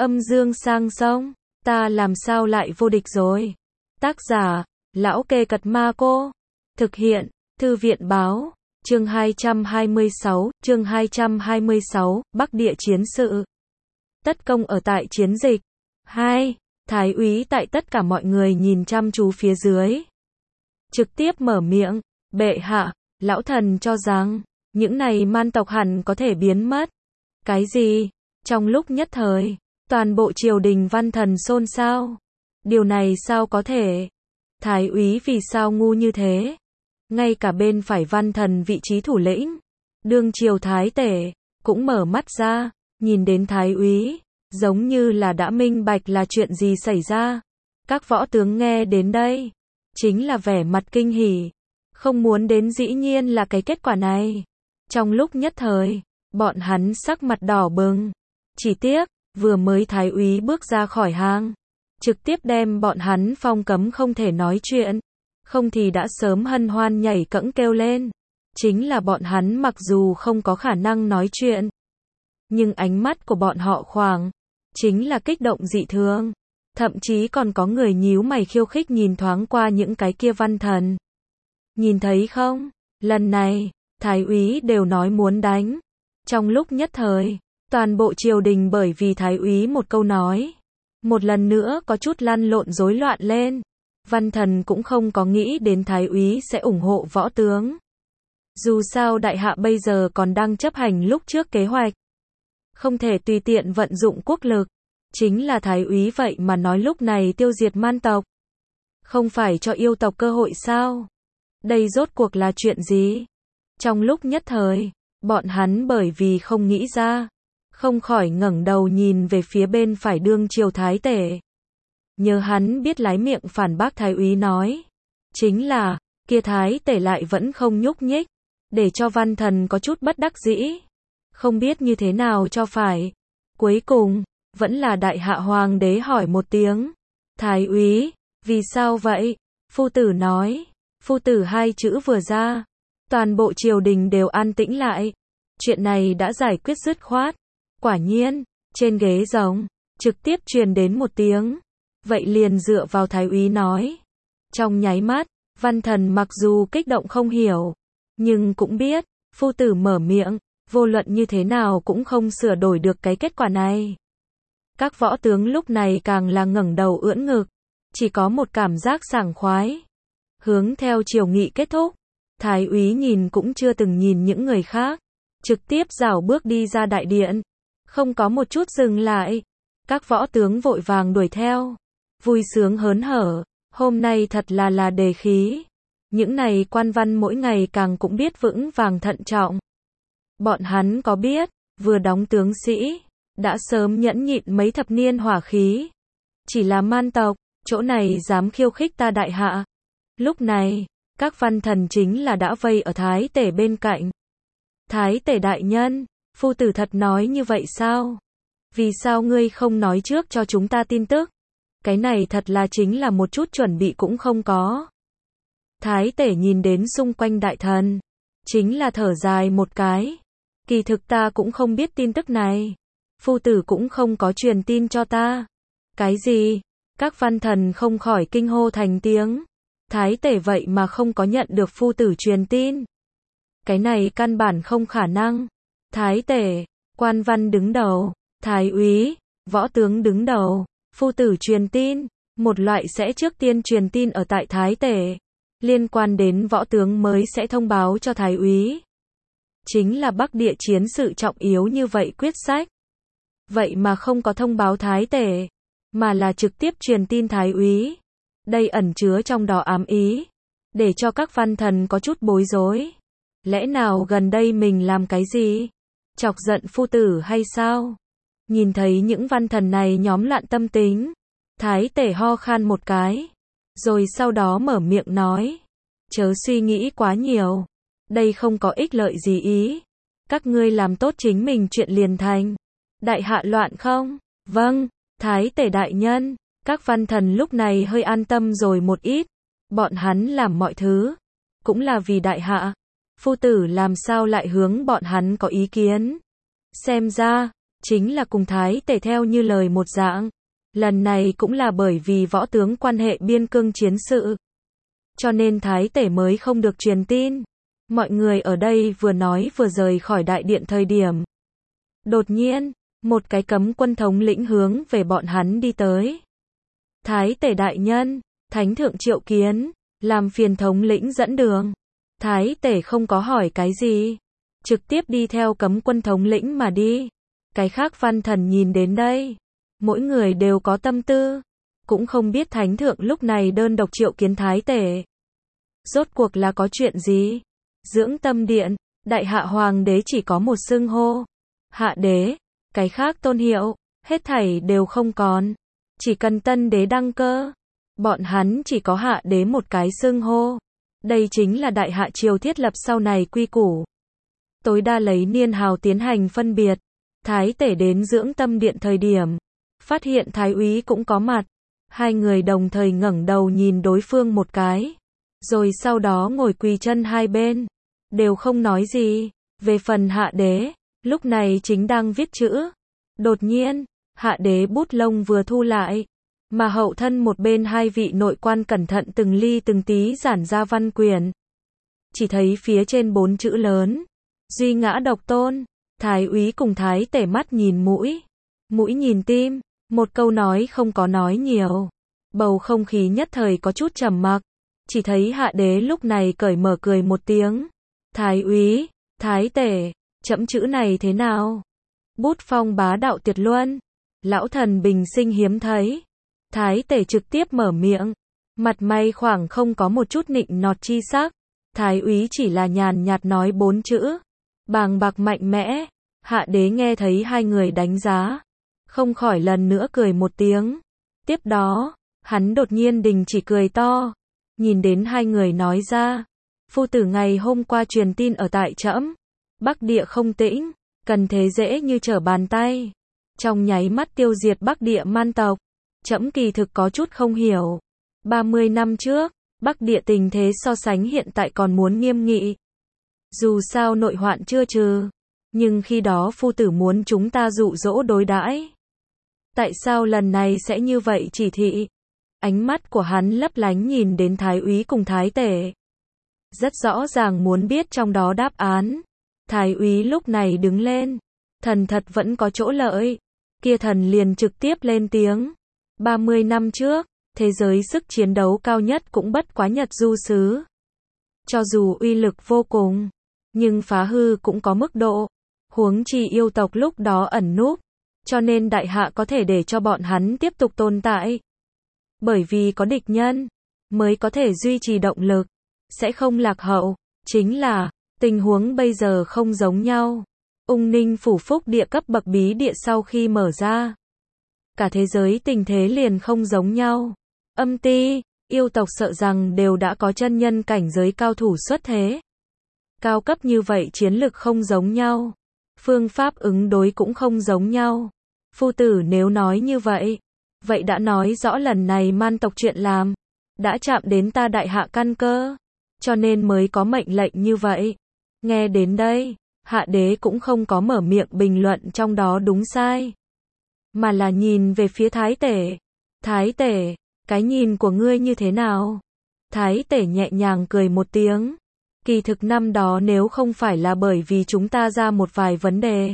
Âm dương sang sông, ta làm sao lại vô địch rồi. Tác giả, Lão Kê Cật Ma Cô. Thực hiện, Thư viện Báo. Chương 226, Bắc Địa chiến sự. Tất công ở tại chiến dịch. 2. Thái úy tại tất cả mọi người nhìn chăm chú phía dưới. Trực tiếp mở miệng, bệ hạ, lão thần cho rằng, những này man tộc hẳn có thể biến mất. Cái gì? Trong lúc nhất thời, toàn bộ triều đình văn thần xôn xao. Điều này sao có thể? Thái úy vì sao ngu như thế? Ngay cả bên phải văn thần vị trí thủ lĩnh, đương triều thái tể, cũng mở mắt ra, nhìn đến thái úy, giống như là đã minh bạch là chuyện gì xảy ra. Các võ tướng nghe đến đây, chính là vẻ mặt kinh hỉ, không muốn đến dĩ nhiên là cái kết quả này. Trong lúc nhất thời, bọn hắn sắc mặt đỏ bừng. Chỉ tiếc, vừa mới thái úy bước ra khỏi hang, trực tiếp đem bọn hắn phong cấm không thể nói chuyện. Không thì đã sớm hân hoan nhảy cẫng kêu lên. Chính là bọn hắn mặc dù không có khả năng nói chuyện, nhưng ánh mắt của bọn họ khoảng, chính là kích động dị thường. Thậm chí còn có người nhíu mày khiêu khích nhìn thoáng qua những cái kia văn thần. Nhìn thấy không? Lần này, thái úy đều nói muốn đánh. Trong lúc nhất thời, toàn bộ triều đình bởi vì thái úy một câu nói, một lần nữa có chút lăn lộn rối loạn lên. Văn thần cũng không có nghĩ đến thái úy sẽ ủng hộ võ tướng. Dù sao đại hạ bây giờ còn đang chấp hành lúc trước kế hoạch, không thể tùy tiện vận dụng quốc lực. Chính là thái úy vậy mà nói lúc này tiêu diệt man tộc, không phải cho yêu tộc cơ hội sao? Đây rốt cuộc là chuyện gì? Trong lúc nhất thời, bọn hắn bởi vì không nghĩ ra, không khỏi ngẩng đầu nhìn về phía bên phải đương triều thái tể. Nhớ hắn biết lái miệng phản bác thái úy nói, chính là, kia thái tể lại vẫn không nhúc nhích, để cho văn thần có chút bất đắc dĩ, không biết như thế nào cho phải. Cuối cùng, vẫn là đại hạ hoàng đế hỏi một tiếng, thái úy, vì sao vậy? Phu tử nói, phu tử hai chữ vừa ra, toàn bộ triều đình đều an tĩnh lại. Chuyện này đã giải quyết dứt khoát. Quả nhiên, trên ghế rồng, trực tiếp truyền đến một tiếng. Vậy liền dựa vào thái úy nói. Trong nháy mắt, văn thần mặc dù kích động không hiểu, nhưng cũng biết, phu tử mở miệng, vô luận như thế nào cũng không sửa đổi được cái kết quả này. Các võ tướng lúc này càng là ngẩng đầu ưỡn ngực, chỉ có một cảm giác sảng khoái. Hướng theo triều nghị kết thúc, thái úy nhìn cũng chưa từng nhìn những người khác, trực tiếp rảo bước đi ra đại điện, không có một chút dừng lại. Các võ tướng vội vàng đuổi theo, vui sướng hớn hở, hôm nay thật là đề khí. Những này quan văn mỗi ngày càng cũng biết vững vàng thận trọng. Bọn hắn có biết, vừa đóng tướng sĩ, đã sớm nhẫn nhịn mấy thập niên hỏa khí. Chỉ là man tộc, chỗ này dám khiêu khích ta đại hạ. Lúc này, các văn thần chính là đã vây ở thái tể bên cạnh. Thái tể đại nhân, phu tử thật nói như vậy sao? Vì sao ngươi không nói trước cho chúng ta tin tức? Cái này thật là chính là một chút chuẩn bị cũng không có. Thái tể nhìn đến xung quanh đại thần, chính là thở dài một cái. Kỳ thực ta cũng không biết tin tức này. Phu tử cũng không có truyền tin cho ta. Cái gì? Các văn thần không khỏi kinh hô thành tiếng. Thái tể vậy mà không có nhận được phu tử truyền tin. Cái này căn bản không khả năng. Thái tể, quan văn đứng đầu, thái úy, võ tướng đứng đầu, phu tử truyền tin, một loại sẽ trước tiên truyền tin ở tại thái tể, liên quan đến võ tướng mới sẽ thông báo cho thái úy. Chính là Bắc Địa chiến sự trọng yếu như vậy quyết sách. Vậy mà không có thông báo thái tể, mà là trực tiếp truyền tin thái úy. Đây ẩn chứa trong đó ám ý, để cho các văn thần có chút bối rối. Lẽ nào gần đây mình làm cái gì? Chọc giận phu tử hay sao? Nhìn thấy những văn thần này nhóm loạn tâm tính, thái tể ho khan một cái, rồi sau đó mở miệng nói, chớ suy nghĩ quá nhiều, đây không có ích lợi gì ý, các ngươi làm tốt chính mình chuyện liền thành. Đại hạ loạn không? Vâng, thái tể đại nhân. Các văn thần lúc này hơi an tâm rồi một ít, bọn hắn làm mọi thứ, cũng là vì đại hạ. Phu tử làm sao lại hướng bọn hắn có ý kiến? Xem ra, chính là cùng Thái Tể theo như lời một dạng. Lần này cũng là bởi vì võ tướng quan hệ biên cương chiến sự. Cho nên Thái Tể mới không được truyền tin. Mọi người ở đây vừa nói vừa rời khỏi đại điện thời điểm. Đột nhiên, một cái cấm quân thống lĩnh hướng về bọn hắn đi tới. Thái Tể đại nhân, Thánh thượng triệu kiến, làm phiền thống lĩnh dẫn đường. Thái Tể không có hỏi cái gì, trực tiếp đi theo cấm quân thống lĩnh mà đi. Cái khác văn thần nhìn đến đây, mỗi người đều có tâm tư, cũng không biết Thánh thượng lúc này đơn độc triệu kiến Thái Tể. Rốt cuộc là có chuyện gì? Dưỡng Tâm Điện, đại hạ hoàng đế chỉ có một xưng hô. Hạ đế, cái khác tôn hiệu, hết thảy đều không còn. Chỉ cần tân đế đăng cơ, bọn hắn chỉ có hạ đế một cái xưng hô. Đây chính là đại hạ triều thiết lập sau này quy củ. Tối đa lấy niên hào tiến hành phân biệt. Thái Tể đến Dưỡng Tâm Điện thời điểm, phát hiện Thái úy cũng có mặt. Hai người đồng thời ngẩng đầu nhìn đối phương một cái, rồi sau đó ngồi quỳ chân hai bên, đều không nói gì. Về phần hạ đế, lúc này chính đang viết chữ. Đột nhiên, hạ đế bút lông vừa thu lại, mà hậu thân một bên hai vị nội quan cẩn thận từng ly từng tí giản ra văn quyển. Chỉ thấy phía trên 4 chữ lớn, duy ngã độc tôn. Thái úy cùng Thái Tể mắt nhìn mũi, mũi nhìn tim, một câu nói không có nói nhiều. Bầu không khí nhất thời có chút trầm mặc. Chỉ thấy hạ đế lúc này cởi mở cười một tiếng. Thái úy, Thái Tể, chẫm chữ này thế nào? Bút phong bá đạo tuyệt luân, lão thần bình sinh hiếm thấy. Thái Tể trực tiếp mở miệng, mặt mày khoảng không có một chút nịnh nọt chi sắc. Thái úy chỉ là nhàn nhạt nói 4 chữ, bàng bạc mạnh mẽ. Hạ đế nghe thấy hai người đánh giá, không khỏi lần nữa cười một tiếng. Tiếp đó, hắn đột nhiên đình chỉ cười to, nhìn đến hai người nói ra, phu tử ngày hôm qua truyền tin ở tại trẫm, Bắc Địa không tĩnh, cần thế dễ như trở bàn tay, trong nháy mắt tiêu diệt Bắc Địa man tộc. Trẫm kỳ thực có chút không hiểu, 30 năm trước, Bắc Địa tình thế so sánh hiện tại còn muốn nghiêm nghị. Dù sao nội hoạn chưa trừ, nhưng khi đó phu tử muốn chúng ta dụ dỗ đối đãi. Tại sao lần này sẽ như vậy chỉ thị? Ánh mắt của hắn lấp lánh nhìn đến Thái úy cùng Thái Tể, rất rõ ràng muốn biết trong đó đáp án. Thái úy lúc này đứng lên, thần thật vẫn có chỗ lợi. Kia thần liền trực tiếp lên tiếng. 30 năm trước, thế giới sức chiến đấu cao nhất cũng bất quá Nhật Du Sứ. Cho dù uy lực vô cùng, nhưng phá hư cũng có mức độ. Huống chi yêu tộc lúc đó ẩn núp, cho nên đại hạ có thể để cho bọn hắn tiếp tục tồn tại. Bởi vì có địch nhân, mới có thể duy trì động lực, sẽ không lạc hậu. Chính là, tình huống bây giờ không giống nhau. Ung Ninh phủ phúc địa cấp bậc bí địa sau khi mở ra, cả thế giới tình thế liền không giống nhau. Âm ti, yêu tộc sợ rằng đều đã có chân nhân cảnh giới cao thủ xuất thế. Cao cấp như vậy chiến lực không giống nhau, phương pháp ứng đối cũng không giống nhau. Phu tử nếu nói như vậy, vậy đã nói rõ lần này man tộc chuyện làm, đã chạm đến ta đại hạ căn cơ, cho nên mới có mệnh lệnh như vậy. Nghe đến đây, hạ đế cũng không có mở miệng bình luận trong đó đúng sai, mà là nhìn về phía Thái Tể. Thái Tể, cái nhìn của ngươi như thế nào? Thái Tể nhẹ nhàng cười một tiếng. Kỳ thực năm đó nếu không phải là bởi vì chúng ta ra một vài vấn đề,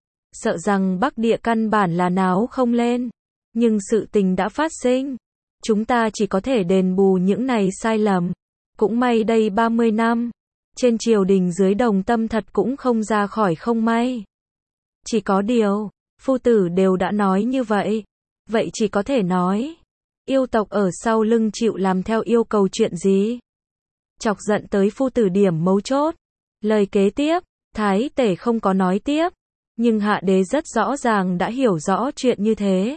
sợ rằng Bắc Địa căn bản là náo không lên. Nhưng sự tình đã phát sinh, chúng ta chỉ có thể đền bù những này sai lầm. Cũng may đây 30 năm, trên triều đình dưới đồng tâm thật cũng không ra khỏi không may. Chỉ có điều, phu tử đều đã nói như vậy, vậy chỉ có thể nói, yêu tộc ở sau lưng chịu làm theo yêu cầu chuyện gì? Chọc giận tới phu tử điểm mấu chốt. Lời kế tiếp, Thái Tể không có nói tiếp, nhưng hạ đế rất rõ ràng đã hiểu rõ chuyện như thế.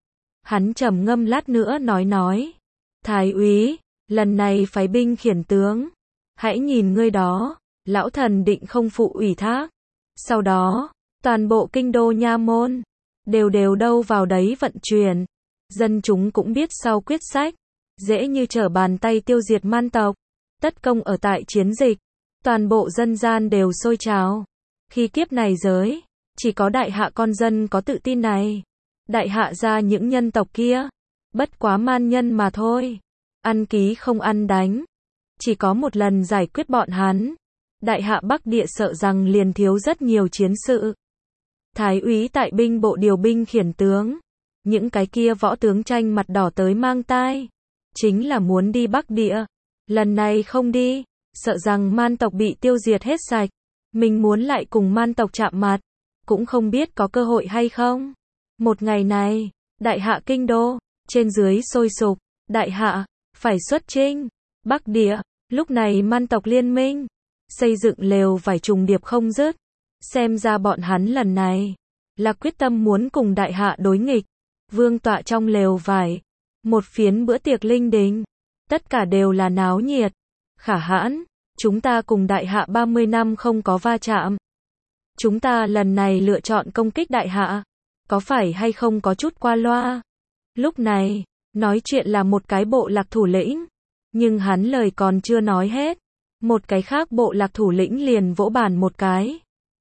Hắn trầm ngâm lát nữa nói. Thái úy, lần này phái binh khiển tướng, hãy nhìn ngươi đó, lão thần định không phụ ủy thác. Sau đó, toàn bộ kinh đô nha môn, đều đâu vào đấy vận chuyển. Dân chúng cũng biết sau quyết sách, dễ như trở bàn tay tiêu diệt man tộc. Tất công ở tại chiến dịch, toàn bộ dân gian đều sôi trào. Khi kiếp này giới, Chỉ có đại hạ con dân có tự tin này. Đại hạ ra những nhân tộc kia, bất quá man nhân mà thôi. Ăn ký không ăn đánh. Chỉ có một lần giải quyết bọn hắn, đại hạ Bắc Địa sợ rằng liền thiếu rất nhiều chiến sự. Thái úy tại binh bộ điều binh khiển tướng. Những cái kia võ tướng tranh mặt đỏ tới mang tai. Chính là muốn đi Bắc Địa. Lần này không đi, sợ rằng man tộc bị tiêu diệt hết sạch. Mình muốn lại cùng man tộc chạm mặt, cũng không biết có cơ hội hay không. Một ngày này, đại hạ kinh đô, trên dưới sôi sục, đại hạ, phải xuất chinh. Bắc Địa, lúc này man tộc liên minh, xây dựng lều vải trùng điệp không dứt. Xem ra bọn hắn lần này, là quyết tâm muốn cùng đại hạ đối nghịch. Vương tọa trong lều vải, một phiến bữa tiệc linh đình, tất cả đều là náo nhiệt. Khả hãn, chúng ta cùng đại hạ 30 năm không có va chạm. Chúng ta lần này lựa chọn công kích đại hạ, có phải hay không có chút qua loa? Lúc này, nói chuyện là một cái bộ lạc thủ lĩnh, nhưng hắn lời còn chưa nói hết. Một cái khác bộ lạc thủ lĩnh liền vỗ bàn một cái.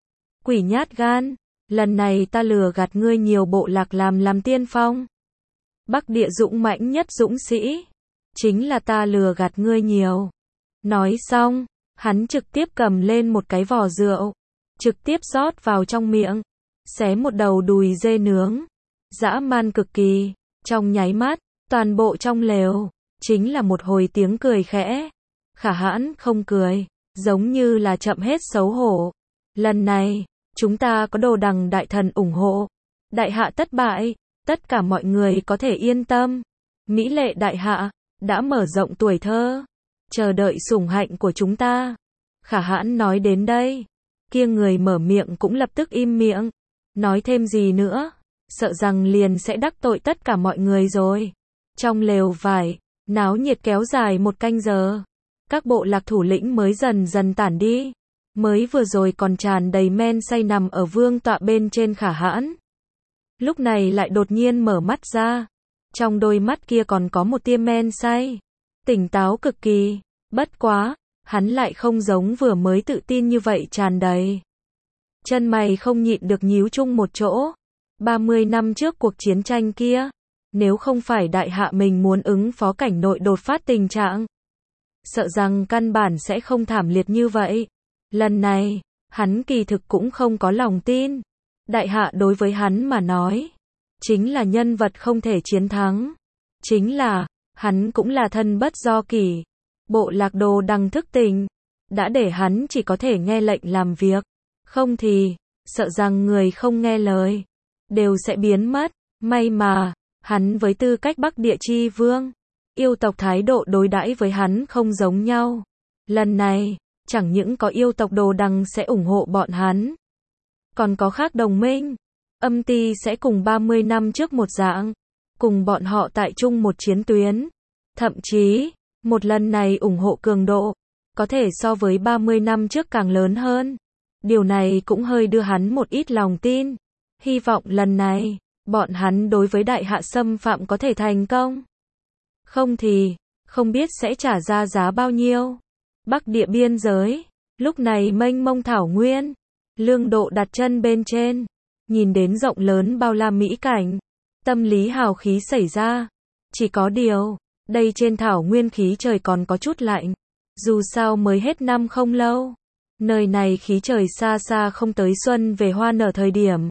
Quỷ nhát gan, lần này ta lừa gạt ngươi nhiều bộ lạc làm tiên phong. Bắc Địa dũng mãnh nhất dũng sĩ, chính là ta lừa gạt ngươi nhiều. Nói xong, hắn trực tiếp cầm lên một cái vò rượu, trực tiếp rót vào trong miệng, xé một đầu đùi dê nướng, dã man cực kỳ. Trong nháy mắt, toàn bộ trong lều, chính là một hồi tiếng cười khẽ. Khả hãn không cười, giống như là chậm hết xấu hổ. Lần này, chúng ta có Đồ Đằng đại thần ủng hộ. Đại hạ thất bại, tất cả mọi người có thể yên tâm. Mỹ lệ đại hạ, đã mở rộng tuổi thơ, chờ đợi sủng hạnh của chúng ta. Khả hãn nói đến đây, kia người mở miệng cũng lập tức im miệng. Nói thêm gì nữa, sợ rằng liền sẽ đắc tội tất cả mọi người rồi. Trong lều vải, náo nhiệt kéo dài 1 canh giờ. Các bộ lạc thủ lĩnh mới dần dần tản đi. Mới vừa rồi còn tràn đầy men say nằm ở vương tọa bên trên khả hãn. Lúc này lại đột nhiên mở mắt ra. Trong đôi mắt kia còn có một tia men say. Tỉnh táo cực kỳ. Bất quá, hắn lại không giống vừa mới tự tin như vậy tràn đầy. Chân mày không nhịn được nhíu chung một chỗ. 30 năm trước cuộc chiến tranh kia, nếu không phải đại hạ mình muốn ứng phó cảnh nội đột phát tình trạng, sợ rằng căn bản sẽ không thảm liệt như vậy. Lần này, hắn kỳ thực cũng không có lòng tin. Đại hạ đối với hắn mà nói, chính là nhân vật không thể chiến thắng. Chính là, hắn cũng là thân bất do kỷ. Bộ lạc Đồ Đằng thức tỉnh, đã để hắn chỉ có thể nghe lệnh làm việc. Không thì, sợ rằng người không nghe lời, đều sẽ biến mất. May mà, hắn với tư cách Bắc Địa chi vương, yêu tộc thái độ đối đãi với hắn không giống nhau. Lần này, chẳng những có yêu tộc Đồ Đằng sẽ ủng hộ bọn hắn, còn có khác đồng minh. Âm Ti sẽ cùng 30 năm trước một dạng, cùng bọn họ tại chung một chiến tuyến. Thậm chí, một lần này ủng hộ cường độ, có thể so với 30 năm trước càng lớn hơn. Điều này cũng hơi đưa hắn một ít lòng tin. Hy vọng lần này, bọn hắn đối với đại hạ xâm phạm có thể thành công. Không thì, không biết sẽ trả ra giá bao nhiêu. Bắc Địa biên giới, lúc này mênh mông thảo nguyên. Lương Độ đặt chân bên trên, nhìn đến rộng lớn bao la mỹ cảnh. Tâm lý hào khí xảy ra. Chỉ có điều, đây trên thảo nguyên khí trời còn có chút lạnh. Dù sao mới hết năm không lâu. Nơi này khí trời xa xa không tới xuân về hoa nở thời điểm.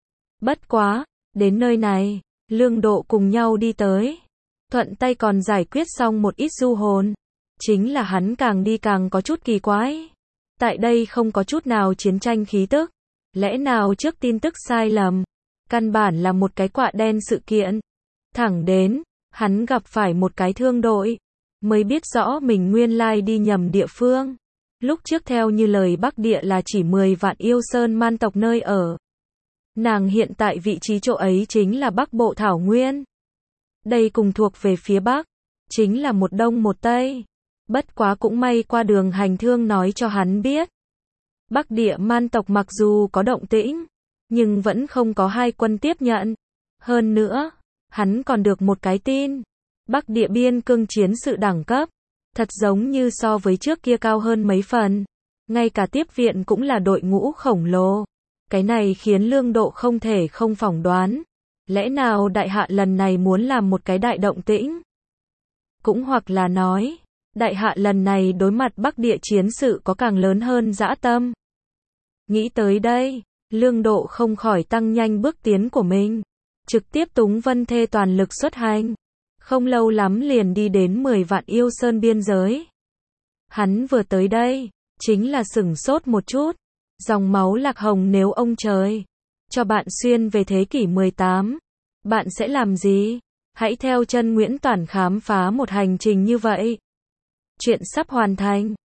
Bất quá, đến nơi này, Lương Độ cùng nhau đi tới. Thuận tay còn giải quyết xong một ít du hồn. Chính là hắn càng đi càng có chút kỳ quái. Tại đây không có chút nào chiến tranh khí tức. Lẽ nào trước tin tức sai lầm? Căn bản là một cái quạ đen sự kiện. Thẳng đến, hắn gặp phải một cái thương đội. Mới biết rõ mình nguyên lai đi nhầm địa phương. Lúc trước theo như lời Bắc Địa là chỉ 10 vạn yêu sơn man tộc nơi ở. Nàng hiện tại vị trí chỗ ấy chính là Bắc Bộ Thảo Nguyên. Đây cùng thuộc về phía Bắc, chính là một Đông một Tây. Bất quá cũng may qua đường hành thương nói cho hắn biết. Bắc Địa man tộc mặc dù có động tĩnh, nhưng vẫn không có hai quân tiếp nhận. Hơn nữa, hắn còn được một cái tin. Bắc Địa biên cương chiến sự đẳng cấp, thật giống như so với trước kia cao hơn mấy phần. Ngay cả tiếp viện cũng là đội ngũ khổng lồ. Cái này khiến Lương Độ không thể không phỏng đoán. Lẽ nào đại hạ lần này muốn làm một cái đại động tĩnh? Cũng hoặc là nói, đại hạ lần này đối mặt Bắc Địa chiến sự có càng lớn hơn dã tâm. Nghĩ tới đây, Lương Độ không khỏi tăng nhanh bước tiến của mình. Trực tiếp túng Vân Thê toàn lực xuất hành. Không lâu lắm liền đi đến 10 vạn yêu sơn biên giới. Hắn vừa tới đây, chính là sửng sốt một chút. Dòng máu Lạc Hồng nếu ông trời cho bạn xuyên về thế kỷ 18, bạn sẽ làm gì? Hãy theo chân Nguyễn Toản khám phá một hành trình như vậy. Chuyện sắp hoàn thành.